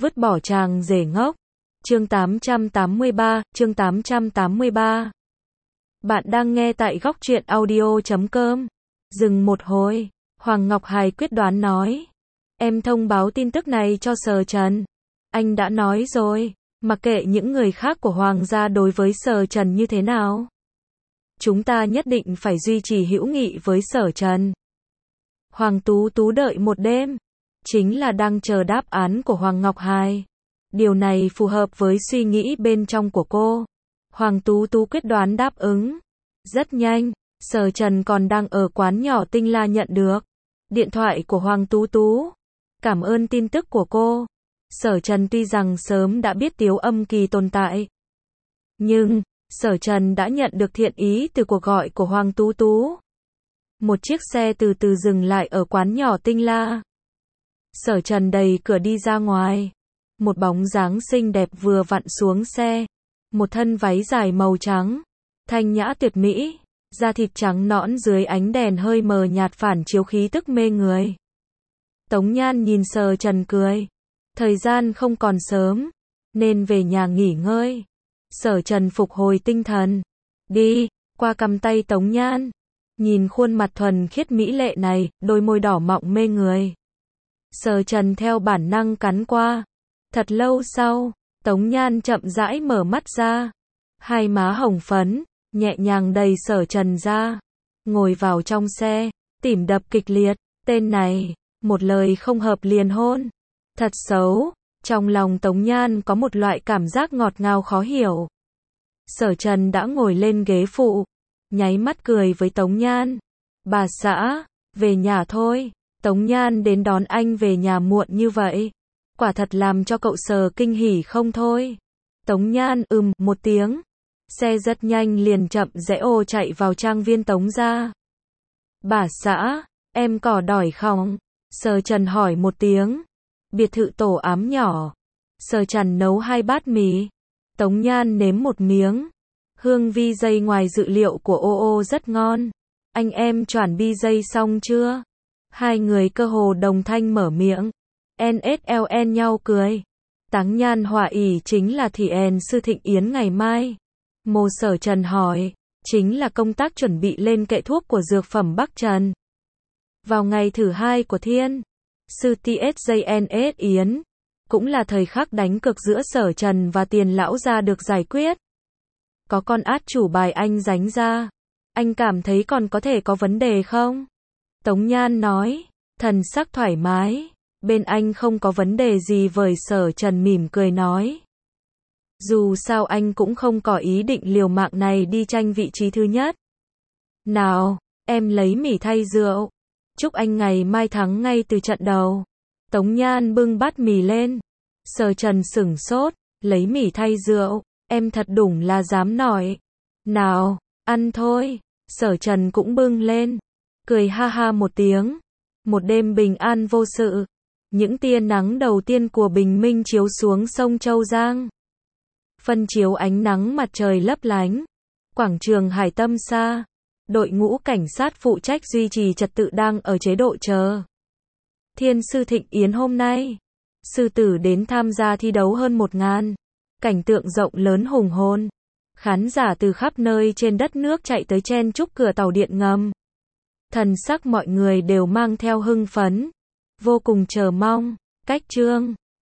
vứt bỏ chàng rể ngốc. Chương 883, chương 883. Bạn đang nghe tại góc truyện audio.com. Dừng một hồi, Hoàng Ngọc Hài quyết đoán nói. Em thông báo tin tức này cho Sở Trần. Anh đã nói rồi, mặc kệ những người khác của Hoàng gia đối với Sở Trần như thế nào. Chúng ta nhất định phải duy trì hữu nghị với Sở Trần. Hoàng Tú Tú đợi một đêm, chính là đang chờ đáp án của Hoàng Ngọc Hài. Điều này phù hợp với suy nghĩ bên trong của cô. Hoàng Tú Tú quyết đoán đáp ứng. Rất nhanh, Sở Trần còn đang ở quán nhỏ Tinh La nhận được điện thoại của Hoàng Tú Tú. Cảm ơn tin tức của cô. Sở Trần tuy rằng sớm đã biết Tiếu Âm Kỳ tồn tại, nhưng Sở Trần đã nhận được thiện ý từ cuộc gọi của Hoàng Tú Tú. Một chiếc xe từ từ dừng lại ở quán nhỏ Tinh La. Sở Trần đẩy cửa đi ra ngoài. Một bóng dáng xinh đẹp vừa vặn xuống xe. Một thân váy dài màu trắng, thanh nhã tuyệt mỹ, da thịt trắng nõn dưới ánh đèn hơi mờ nhạt phản chiếu khí tức mê người. Tống Nhan nhìn Sở Trần cười. Thời gian không còn sớm, nên về nhà nghỉ ngơi. Sở Trần phục hồi tinh thần. Đi, qua cầm tay Tống Nhan. Nhìn khuôn mặt thuần khiết mỹ lệ này, đôi môi đỏ mọng mê người. Sở Trần theo bản năng cắn qua. Thật lâu sau, Tống Nhan chậm rãi mở mắt ra. Hai má hồng phấn, nhẹ nhàng đẩy Sở Trần ra. Ngồi vào trong xe, tim đập kịch liệt. Tên này, một lời không hợp liền hôn. Thật xấu. Trong lòng Tống Nhan có một loại cảm giác ngọt ngào khó hiểu. Sở Trần đã ngồi lên ghế phụ, nháy mắt cười với Tống Nhan. Bà xã, về nhà thôi. Tống Nhan đến đón anh về nhà muộn như vậy, quả thật làm cho cậu Sở kinh hỉ không thôi. Tống Nhan một tiếng. Xe rất nhanh liền chậm rẽ ô chạy vào trang viên Tống gia. Bà xã, em cỏ đòi không? Sở Trần hỏi một tiếng. Biệt thự tổ ám nhỏ. Sở Trần nấu 2 bát mì. Tống Nhan nếm một miếng. Hương vi dây ngoài dự liệu của ô rất ngon. Anh em chuẩn bị dây xong chưa? Hai người cơ hồ đồng thanh mở miệng. NSLN nhau cười. Táng Nhan họa ỉ chính là thị en sư thịnh yến ngày mai. Mồ Sở Trần hỏi. Chính là công tác chuẩn bị lên kệ thuốc của dược phẩm Bắc Trần. Vào ngày thứ 2 của thiên sư TSJNS Yến, cũng là thời khắc đánh cực giữa Sở Trần và Tiền lão gia được giải quyết. Có con át chủ bài anh đánh ra. Anh cảm thấy còn có thể có vấn đề không? Tống Nhan nói, thần sắc thoải mái. Bên anh không có vấn đề gì với Sở Trần mỉm cười nói. Dù sao anh cũng không có ý định liều mạng này đi tranh vị trí thứ nhất. Nào, em lấy mì thay rượu. Chúc anh ngày mai thắng ngay từ trận đầu. Tống Nhan bưng bát mì lên. Sở Trần sửng sốt, lấy mì thay rượu, em thật đúng là dám nói. Nào, ăn thôi. Sở Trần cũng bưng lên, cười ha ha một tiếng. Một đêm bình an vô sự. Những tia nắng đầu tiên của bình minh chiếu xuống sông Châu Giang, phân chiếu ánh nắng mặt trời lấp lánh. Quảng trường Hải Tâm Sa, đội ngũ cảnh sát phụ trách duy trì trật tự đang ở chế độ chờ thiên sư thịnh yến hôm nay. Sư tử đến tham gia thi đấu hơn 1000. Cảnh tượng rộng lớn hùng hồn. Khán giả từ khắp nơi trên đất nước chạy tới chen chúc cửa tàu điện ngầm. Thần sắc mọi người đều mang theo hưng phấn, vô cùng chờ mong. Cách chương